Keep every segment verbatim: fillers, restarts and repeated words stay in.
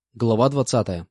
Глава двадцатая.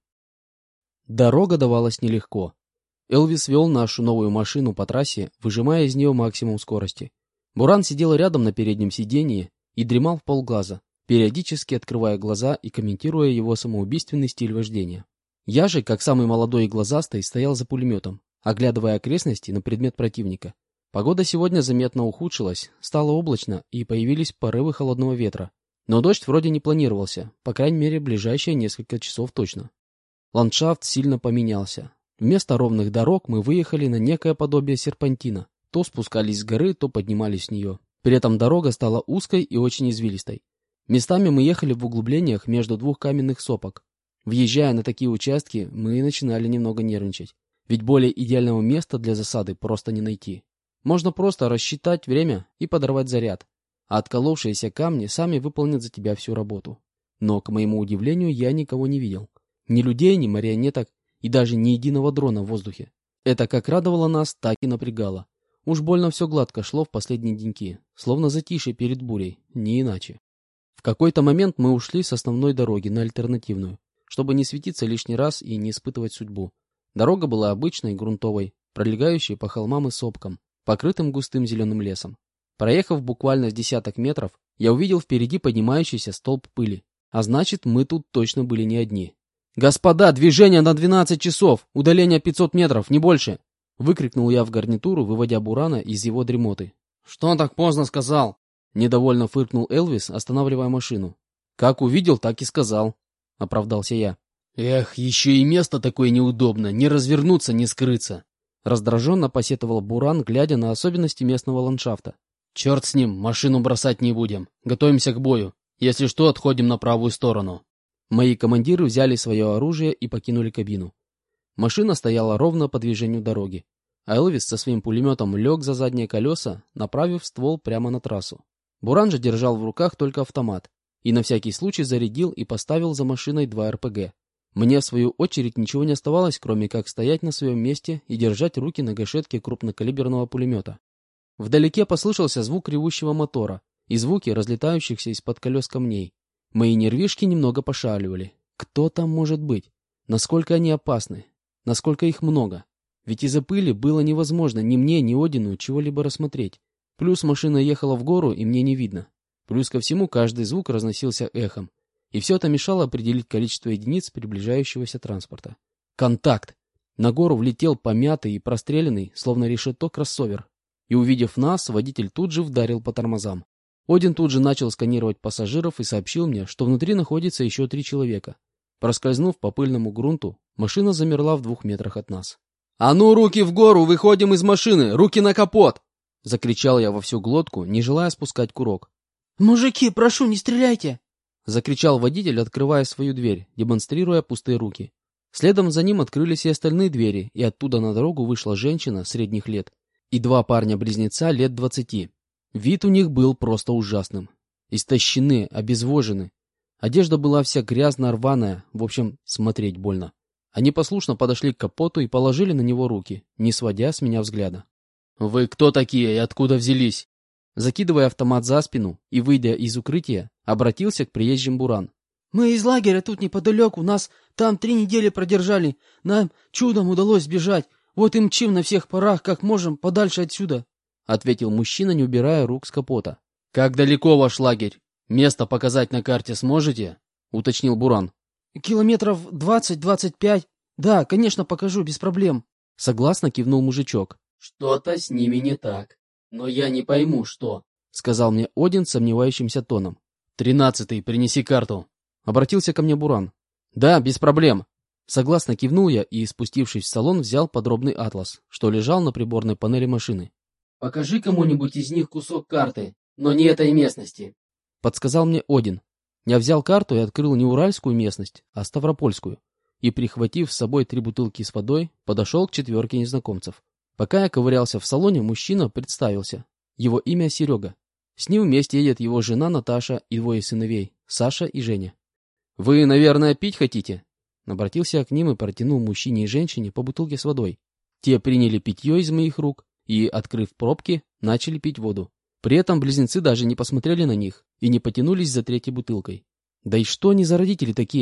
Дорога давалась нелегко. Элвис вел нашу новую машину по трассе, выжимая из нее максимум скорости. Буран сидел рядом на переднем сидении и дремал в полглаза, периодически открывая глаза и комментируя его самоубийственный стиль вождения. Я же, как самый молодой и глазастый, стоял за пулеметом, оглядывая окрестности на предмет противника. Погода сегодня заметно ухудшилась, стало облачно и появились порывы холодного ветра. Но дождь вроде не планировался, по крайней мере, ближайшие несколько часов точно. Ландшафт сильно поменялся. Вместо ровных дорог мы выехали на некое подобие серпантина. То спускались с горы, то поднимались с нее. При этом дорога стала узкой и очень извилистой. Местами мы ехали в углублениях между двух каменных сопок. Въезжая на такие участки, мы начинали немного нервничать. Ведь более идеального места для засады просто не найти. Можно просто рассчитать время и подорвать заряд. А отколовшиеся камни сами выполнят за тебя всю работу. Но, к моему удивлению, я никого не видел. Ни людей, ни марионеток, и даже ни единого дрона в воздухе. Это как радовало нас, так и напрягало. Уж больно все гладко шло в последние деньки, словно затишье перед бурей, не иначе. В какой-то момент мы ушли с основной дороги на альтернативную, чтобы не светиться лишний раз и не испытывать судьбу. Дорога была обычной, грунтовой, пролегающей по холмам и сопкам, покрытым густым зеленым лесом. Проехав буквально с десяток метров, я увидел впереди поднимающийся столб пыли. А значит, мы тут точно были не одни. «Господа, движение на двенадцать часов! Удаление пятьсот метров, не больше!» Выкрикнул я в гарнитуру, выводя Бурана из его дремоты. «Что он так поздно сказал?» Недовольно фыркнул Элвис, останавливая машину. «Как увидел, так и сказал», — оправдался я. «Эх, еще и место такое неудобно, не развернуться, не скрыться!» Раздраженно посетовал Буран, глядя на особенности местного ландшафта. «Черт с ним, машину бросать не будем. Готовимся к бою. Если что, отходим на правую сторону». Мои командиры взяли свое оружие и покинули кабину. Машина стояла ровно по движению дороги, а Элвис со своим пулеметом лег за задние колеса, направив ствол прямо на трассу. Буран же держал в руках только автомат и на всякий случай зарядил и поставил за машиной два эр пэ гэ. Мне, в свою очередь, ничего не оставалось, кроме как стоять на своем месте и держать руки на гашетке крупнокалиберного пулемета. Вдалеке послышался звук ревущего мотора и звуки разлетающихся из-под колес камней. Мои нервишки немного пошаливали. Кто там может быть? Насколько они опасны? Насколько их много? Ведь из-за пыли было невозможно ни мне, ни Одину чего-либо рассмотреть. Плюс машина ехала в гору, и мне не видно. Плюс ко всему каждый звук разносился эхом. И все это мешало определить количество единиц приближающегося транспорта. Контакт! На гору влетел помятый и простреленный, словно решето, кроссовер. И, увидев нас, водитель тут же вдарил по тормозам. Один тут же начал сканировать пассажиров и сообщил мне, что внутри находится еще три человека. Проскользнув по пыльному грунту, машина замерла в двух метрах от нас. «А ну, руки в гору! Выходим из машины! Руки на капот!» Закричал я во всю глотку, не желая спускать курок. «Мужики, прошу, не стреляйте!» Закричал водитель, открывая свою дверь, демонстрируя пустые руки. Следом за ним открылись и остальные двери, и оттуда на дорогу вышла женщина средних лет и два парня-близнеца лет двадцати. Вид у них был просто ужасным. Истощены, обезвожены. Одежда была вся грязно-рваная, в общем, смотреть больно. Они послушно подошли к капоту и положили на него руки, не сводя с меня взгляда. «Вы кто такие и откуда взялись?» Закидывая автомат за спину и выйдя из укрытия, обратился к приезжим Буран. «Мы из лагеря тут неподалеку, нас там три недели продержали. Нам чудом удалось сбежать. Вот и мчим на всех парах, как можем, подальше отсюда», — ответил мужчина, не убирая рук с капота. «Как далеко ваш лагерь? Место показать на карте сможете?» — уточнил Буран. «Километров двадцать-двадцать пять. Да, конечно, покажу, без проблем», — согласно кивнул мужичок. «Что-то с ними не так. Но я не пойму, что», — сказал мне Один сомневающимся тоном. «Тринадцатый, принеси карту», — обратился ко мне Буран. «Да, без проблем». Согласно кивнул я и, спустившись в салон, взял подробный атлас, что лежал на приборной панели машины. «Покажи кому-нибудь из них кусок карты, но не этой местности», — подсказал мне Один. Я взял карту и открыл не уральскую местность, а ставропольскую, и, прихватив с собой три бутылки с водой, подошел к четверке незнакомцев. Пока я ковырялся в салоне, мужчина представился. Его имя Серега. С ним вместе едет его жена Наташа и двое сыновей, Саша и Женя. «Вы, наверное, пить хотите?» Обратился я к ним и протянул мужчине и женщине по бутылке с водой. Те приняли питье из моих рук и, открыв пробки, начали пить воду. При этом близнецы даже не посмотрели на них и не потянулись за третьей бутылкой. Да и что они за родители такие?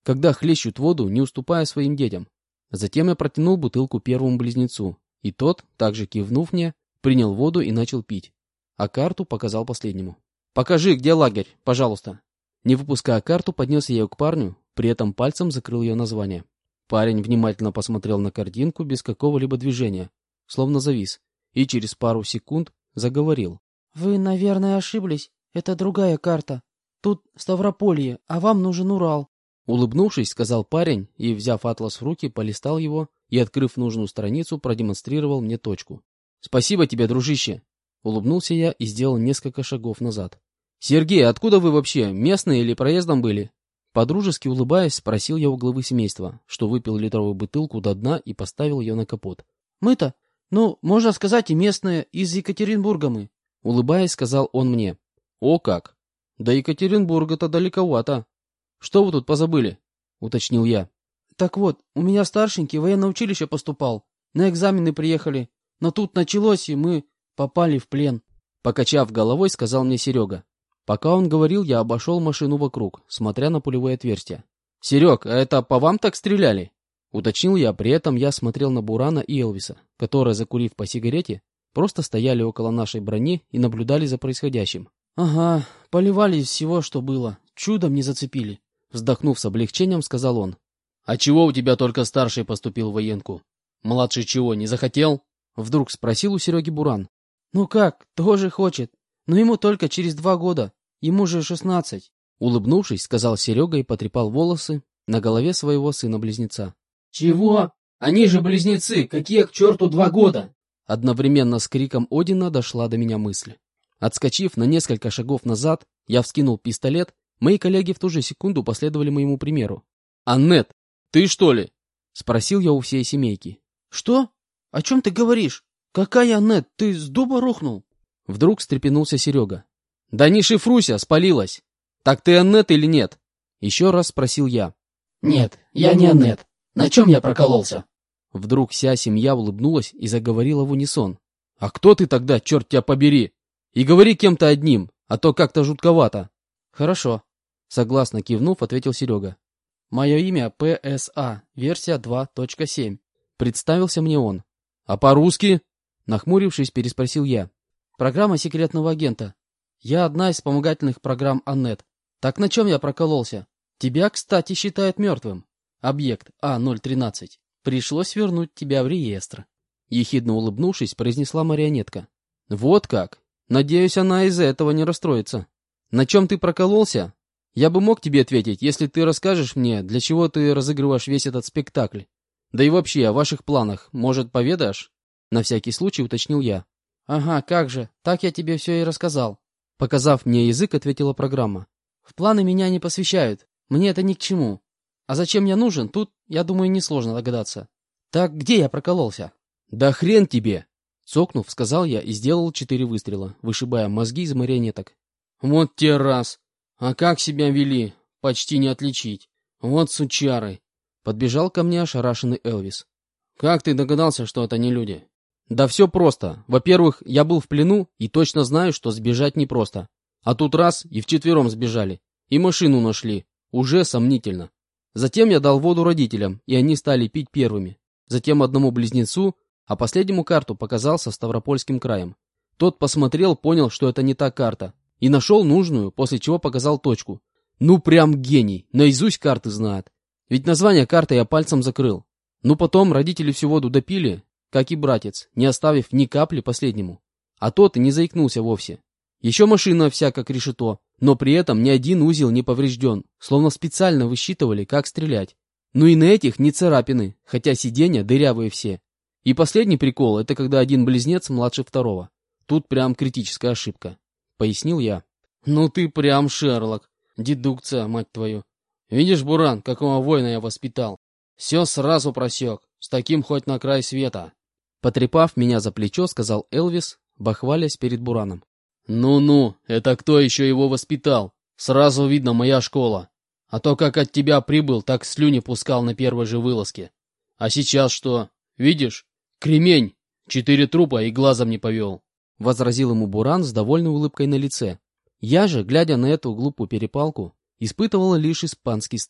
когда хлещут воду, не уступая своим детям. Затем я протянул бутылку первому близнецу, и тот, также кивнув мне, принял воду и начал пить, а карту показал последнему. «Покажи, где лагерь, пожалуйста». Не выпуская карту, поднес я ее к парню, при этом пальцем закрыл ее название. Парень внимательно посмотрел на картинку без какого-либо движения, словно завис, и через пару секунд заговорил. «Вы, наверное, ошиблись. Это другая карта. Тут Ставрополье, а вам нужен Урал». Улыбнувшись, сказал парень и, взяв атлас в руки, полистал его и, открыв нужную страницу, продемонстрировал мне точку. «Спасибо тебе, дружище!» Улыбнулся я и сделал несколько шагов назад. «Сергей, откуда вы вообще? Местные или проездом были?» Подружески улыбаясь, спросил я у главы семейства, что выпил литровую бутылку до дна и поставил ее на капот. «Мы-то, ну, можно сказать, и местные, из Екатеринбурга мы», — улыбаясь, сказал он мне. «О как! До Екатеринбурга-то далековато. Что вы тут позабыли?» — уточнил я. «Так вот, у меня старшенький в военное училище поступал. На экзамены приехали. Но тут началось, и мы попали в плен». Покачав головой, сказал мне Серега. Пока он говорил, я обошел машину вокруг, смотря на пулевые отверстия. «Серег, а это по вам так стреляли?» Уточнил я, при этом я смотрел на Бурана и Элвиса, которые, закурив по сигарете, просто стояли около нашей брони и наблюдали за происходящим. «Ага, поливали из всего, что было. Чудом не зацепили». Вздохнув с облегчением, сказал он. «А чего у тебя только старший поступил в военку? Младший чего, не захотел?» Вдруг спросил у Сереги Буран. «Ну как, тоже хочет. Но ему только через два года. Ему же шестнадцать». Улыбнувшись, сказал Серега и потрепал волосы на голове своего сына-близнеца. «Чего? Они же близнецы! Какие к черту два года?» Одновременно с криком Одина дошла до меня мысль. Отскочив на несколько шагов назад, я вскинул пистолет. Мои коллеги в ту же секунду последовали моему примеру. «Аннет, ты что ли?» — спросил я у всей семейки. «Что? О чем ты говоришь? Какая Аннет? Ты с дуба рухнул?» Вдруг встрепенулся Серега. «Да не шифруйся, спалилась! Так ты Аннет или нет?» Еще раз спросил я. «Нет, я не Аннет. На чем я прокололся?» Вдруг вся семья улыбнулась и заговорила в унисон. «А кто ты тогда, черт тебя побери? И говори кем-то одним, а то как-то жутковато». «Хорошо», — согласно кивнув, ответил Серега. «Мое имя П С А, версия два точка семь». Представился мне он. «А по-русски?» Нахмурившись, переспросил я. «Программа секретного агента. Я одна из вспомогательных программ Аннет. Так на чем я прокололся? Тебя, кстати, считают мертвым. Объект А ноль тринадцать. Пришлось вернуть тебя в реестр». Ехидно улыбнувшись, произнесла марионетка. «Вот как? Надеюсь, она из-за этого не расстроится. На чем ты прокололся? Я бы мог тебе ответить, если ты расскажешь мне, для чего ты разыгрываешь весь этот спектакль. Да и вообще, о ваших планах, может, поведаешь?» На всякий случай уточнил я. «Ага, как же, так я тебе все и рассказал». Показав мне язык, ответила программа. «В планы меня не посвящают, мне это ни к чему. А зачем я нужен, тут, я думаю, несложно догадаться. Так где я прокололся?» «Да хрен тебе!» Цокнув, сказал я и сделал четыре выстрела, вышибая мозги из марионеток. «Вот те раз! А как себя вели? Почти не отличить. Вот сучары!» Подбежал ко мне ошарашенный Элвис. «Как ты догадался, что это не люди?» «Да все просто. Во-первых, я был в плену и точно знаю, что сбежать непросто. А тут раз и вчетвером сбежали. И машину нашли. Уже сомнительно. Затем я дал воду родителям, и они стали пить первыми. Затем одному близнецу, а последнему карту показал со Ставропольским краем. Тот посмотрел, понял, что это не та карта. И нашел нужную, после чего показал точку. Ну прям гений, наизусть карты знает. Ведь название карты я пальцем закрыл. Ну потом родители всю воду допили, как и братец, не оставив ни капли последнему. А тот и не заикнулся вовсе. Еще машина вся как решето, но при этом ни один узел не поврежден, словно специально высчитывали, как стрелять. Ну и на этих не царапины, хотя сиденья дырявые все. И последний прикол, это когда один близнец младше второго. Тут прям критическая ошибка, пояснил я. Ну ты прям Шерлок, дедукция, мать твою. Видишь, Буран, какого воина я воспитал? Все сразу просек, с таким хоть на край света. Потрепав меня за плечо, сказал Элвис, бахвалясь перед Бураном. «Ну-ну, это кто еще его воспитал? Сразу видно, моя школа. А то как от тебя прибыл, так слюни пускал на первой же вылазке. А сейчас что? Видишь? Кремень! Четыре трупа и глазом не повел», — возразил ему Буран с довольной улыбкой на лице. Я же, глядя на эту глупую перепалку, испытывал лишь испанский стыд.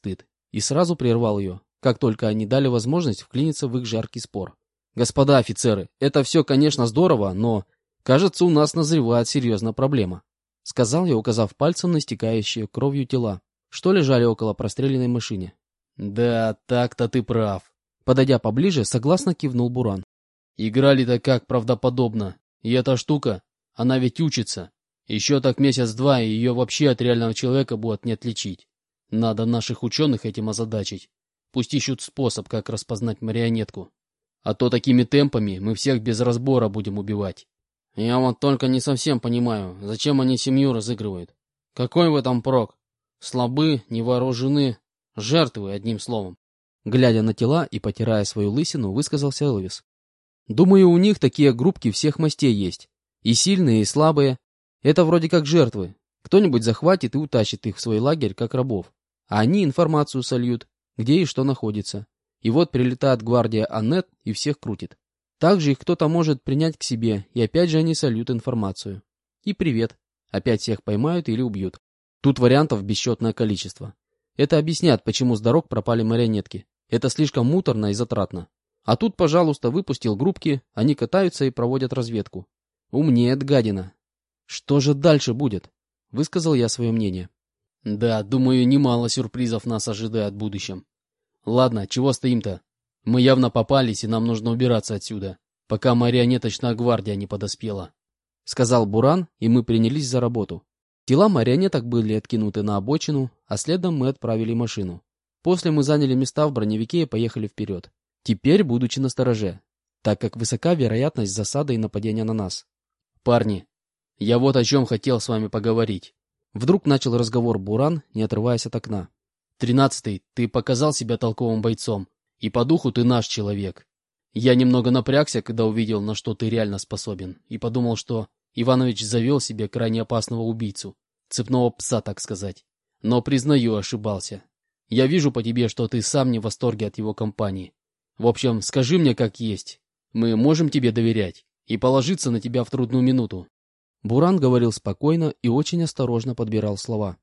и сразу прервал ее, как только они дали возможность вклиниться в их жаркий спор. «Господа офицеры, это все, конечно, здорово, но, кажется, у нас назревает серьезная проблема», сказал я, указав пальцем на стекающие кровью тела, что лежали около простреленной машине. «Да, так-то ты прав», подойдя поближе, согласно кивнул Буран. «Играли-то как правдоподобно, и эта штука, она ведь учится. Еще так месяц-два, и ее вообще от реального человека будет не отличить. Надо наших ученых этим озадачить. Пусть ищут способ, как распознать марионетку. А то такими темпами мы всех без разбора будем убивать». «Я вот только не совсем понимаю, зачем они семью разыгрывают. Какой в этом прок? Слабы, невооружены, жертвы, одним словом». Глядя на тела и потирая свою лысину, высказался Элвис. «Думаю, у них такие группки всех мастей есть. И сильные, и слабые. Это вроде как жертвы. Кто-нибудь захватит и утащит их в свой лагерь, как рабов. А они информацию сольют, где и что находится. И вот прилетает гвардия Аннет и всех крутит. Также их кто-то может принять к себе, и опять же они сольют информацию. И привет. Опять всех поймают или убьют. Тут вариантов бесчетное количество. Это объясняет, почему с дорог пропали марионетки. Это слишком муторно и затратно. А тут, пожалуйста, выпустил группки, они катаются и проводят разведку. Умнеет гадина. Что же дальше будет? Высказал я свое мнение. Да, думаю, немало сюрпризов нас ожидает в будущем. Ладно, чего стоим-то? Мы явно попались, и нам нужно убираться отсюда, пока марионеточная гвардия не подоспела. Сказал Буран, и мы принялись за работу. Тела марионеток были откинуты на обочину, а следом мы отправили машину. После мы заняли места в броневике и поехали вперед. Теперь, будучи настороже, так как высока вероятность засады и нападения на нас. Парни, я вот о чем хотел с вами поговорить. Вдруг начал разговор Буран, не отрываясь от окна. Тринадцатый, ты показал себя толковым бойцом, и по духу ты наш человек. Я немного напрягся, когда увидел, на что ты реально способен, и подумал, что Иванович завел себе крайне опасного убийцу, цепного пса, так сказать. Но, признаю, ошибался. Я вижу по тебе, что ты сам не в восторге от его компании. В общем, скажи мне как есть. Мы можем тебе доверять и положиться на тебя в трудную минуту. Буран говорил спокойно и очень осторожно подбирал слова.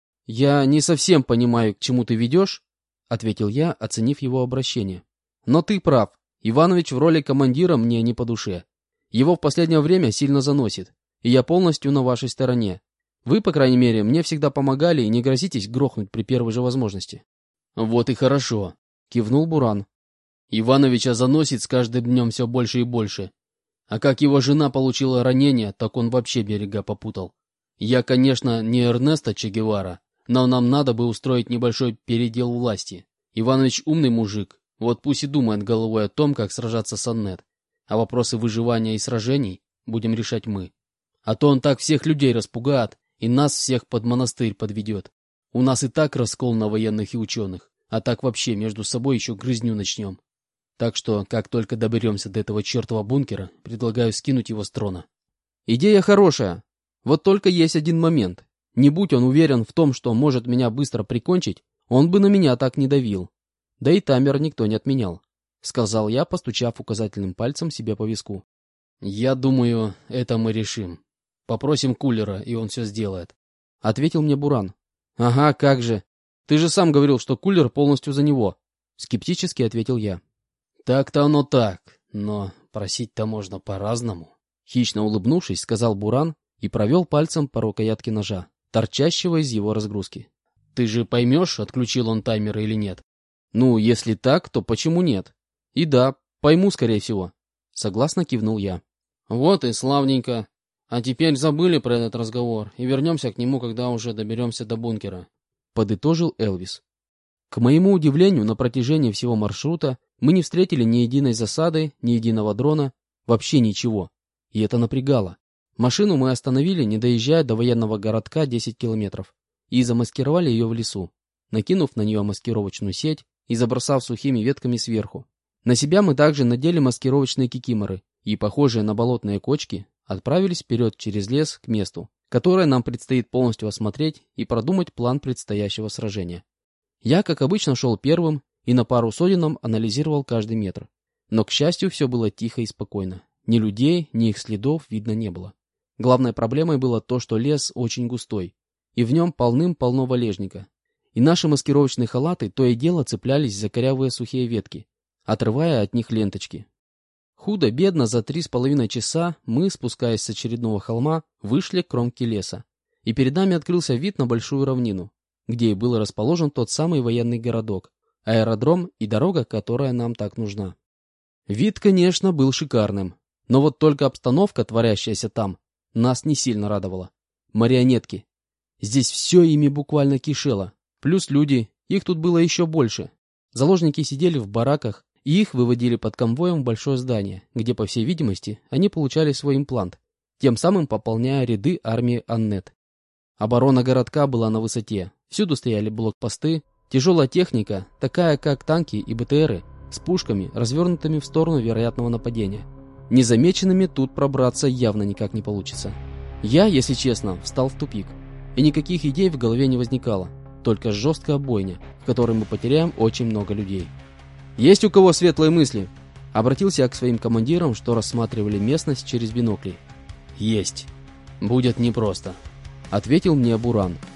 «Я не совсем понимаю, к чему ты ведешь», — ответил я, оценив его обращение. «Но ты прав. Иванович в роли командира мне не по душе. Его в последнее время сильно заносит, и я полностью на вашей стороне. Вы, по крайней мере, мне всегда помогали и не грозитесь грохнуть при первой же возможности». «Вот и хорошо», — кивнул Буран. «Ивановича заносит с каждым днем все больше и больше. А как его жена получила ранение, так он вообще берега попутал. Я, конечно, не Эрнесто Че Гевара, но нам надо бы устроить небольшой передел власти. Иванович умный мужик, вот пусть и думает головой о том, как сражаться с Аннет. А вопросы выживания и сражений будем решать мы. А то он так всех людей распугает и нас всех под монастырь подведет. У нас и так раскол на военных и ученых, а так вообще между собой еще грызню начнем. Так что, как только доберемся до этого чертова бункера, предлагаю скинуть его с трона». «Идея хорошая. Вот только есть один момент. Не будь он уверен в том, что может меня быстро прикончить, он бы на меня так не давил. Да и таймер никто не отменял», — сказал я, постучав указательным пальцем себе по виску. «Я думаю, это мы решим. Попросим Кулера, и он все сделает», — ответил мне Буран. «Ага, как же. Ты же сам говорил, что Кулер полностью за него», — скептически ответил я. «Так-то оно так, но просить-то можно по-разному», — хищно улыбнувшись, сказал Буран и провел пальцем по рукоятке ножа, торчащего из его разгрузки. «Ты же поймешь, отключил он таймер или нет?» «Ну, если так, то почему нет? И да, пойму, скорее всего», — согласно кивнул я. «Вот и славненько. А теперь забыли про этот разговор и вернемся к нему, когда уже доберемся до бункера», — подытожил Элвис. К моему удивлению, на протяжении всего маршрута мы не встретили ни единой засады, ни единого дрона, вообще ничего. И это напрягало. Машину мы остановили, не доезжая до военного городка десять километров, и замаскировали ее в лесу, накинув на нее маскировочную сеть и забросав сухими ветками сверху. На себя мы также надели маскировочные кикиморы и, похожие на болотные кочки, отправились вперед через лес к месту, которое нам предстоит полностью осмотреть и продумать план предстоящего сражения. Я, как обычно, шел первым и на пару сотенам анализировал каждый метр. Но, к счастью, все было тихо и спокойно. Ни людей, ни их следов видно не было. Главной проблемой было то, что лес очень густой, и в нем полным-полно валежника. и наши маскировочные халаты то и дело цеплялись за корявые сухие ветки, отрывая от них ленточки. Худо-бедно за три с половиной часа мы, спускаясь с очередного холма, вышли к кромке леса, и перед нами открылся вид на большую равнину, где и был расположен тот самый военный городок, аэродром и дорога, которая нам так нужна. Вид, конечно, был шикарным, но вот только обстановка, творящаяся там, нас не сильно радовала. Марионетки. Здесь все ими буквально кишело, плюс люди, их тут было еще больше. Заложники сидели в бараках, и их выводили под конвоем в большое здание, где, по всей видимости, они получали свой имплант, тем самым пополняя ряды армии Аннет. Оборона городка была на высоте, всюду стояли блокпосты, тяжелая техника, такая как танки и БТРы, с пушками, развернутыми в сторону вероятного нападения. Незамеченными тут пробраться явно никак не получится. Я, если честно, встал в тупик, и никаких идей в голове не возникало, только жесткая бойня, в которой мы потеряем очень много людей. «Есть у кого светлые мысли?» Обратился я к своим командирам, что рассматривали местность через бинокли. «Есть. Будет непросто», — ответил мне Буран.